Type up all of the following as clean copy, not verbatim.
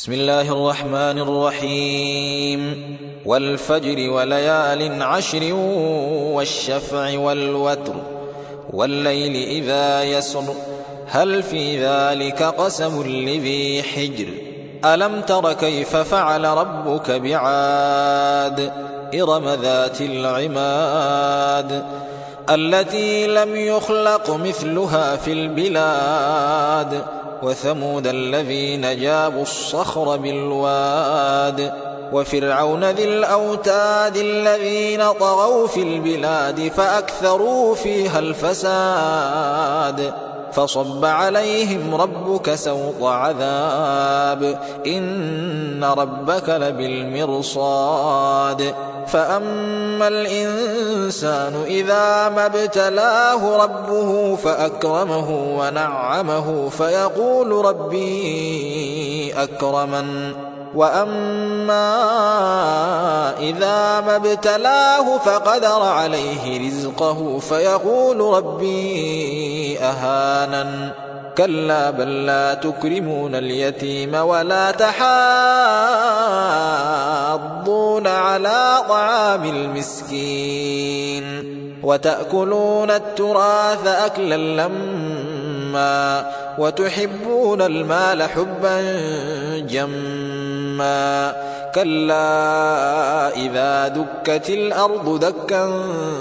بسم الله الرحمن الرحيم والفجر وليال عشر والشفع والوتر والليل إذا يسر هل في ذلك قسم لذي حجر ألم تر كيف فعل ربك بعاد إرم ذات العماد التي لم يخلق مثلها في البلاد وثمود الذين جابوا الصخر بالواد وفرعون ذي الأوتاد الذين طغوا في البلاد فأكثروا فيها الفساد فصب عليهم ربك سوط عذاب إن ربك لبالمرصاد فأما الإنسان إذا ما ابتلاه ربه فأكرمه ونعمه فيقول ربي أكرمن وأما إذا ما ابتلاه فقدر عليه رزقه فيقول ربي أهانن كلا بل لا تكرمون اليتيم ولا تحاضون على طعام المسكين وتأكلون التراث أكلا لما وتحبون المال حبا جما كلا إذا دكت الأرض دكا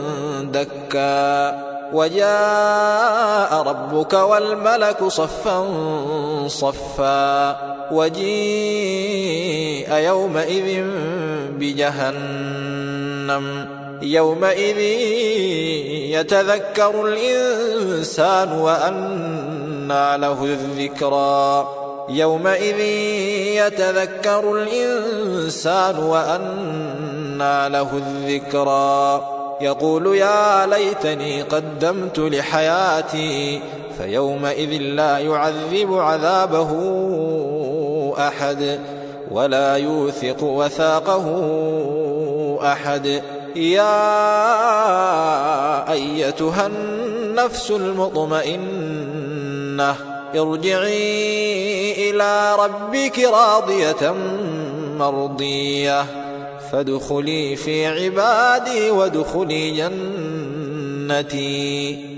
دكا وجاء ربك والملك صفا صفا وجيء يومئذ بجهنم يومئذ يتذكر الإنسان وأنى له الذكرى يومئذ يتذكر الإنسان وأنى له الذكرى يقول يا ليتني قدمت لحياتي فيومئذ لا يعذب عذابه أحد ولا يوثق وثاقه أحد يا أيتها النفس المطمئنة ارجعي إلى ربك راضية مرضية فادخلي في عبادي وادخلي جنتي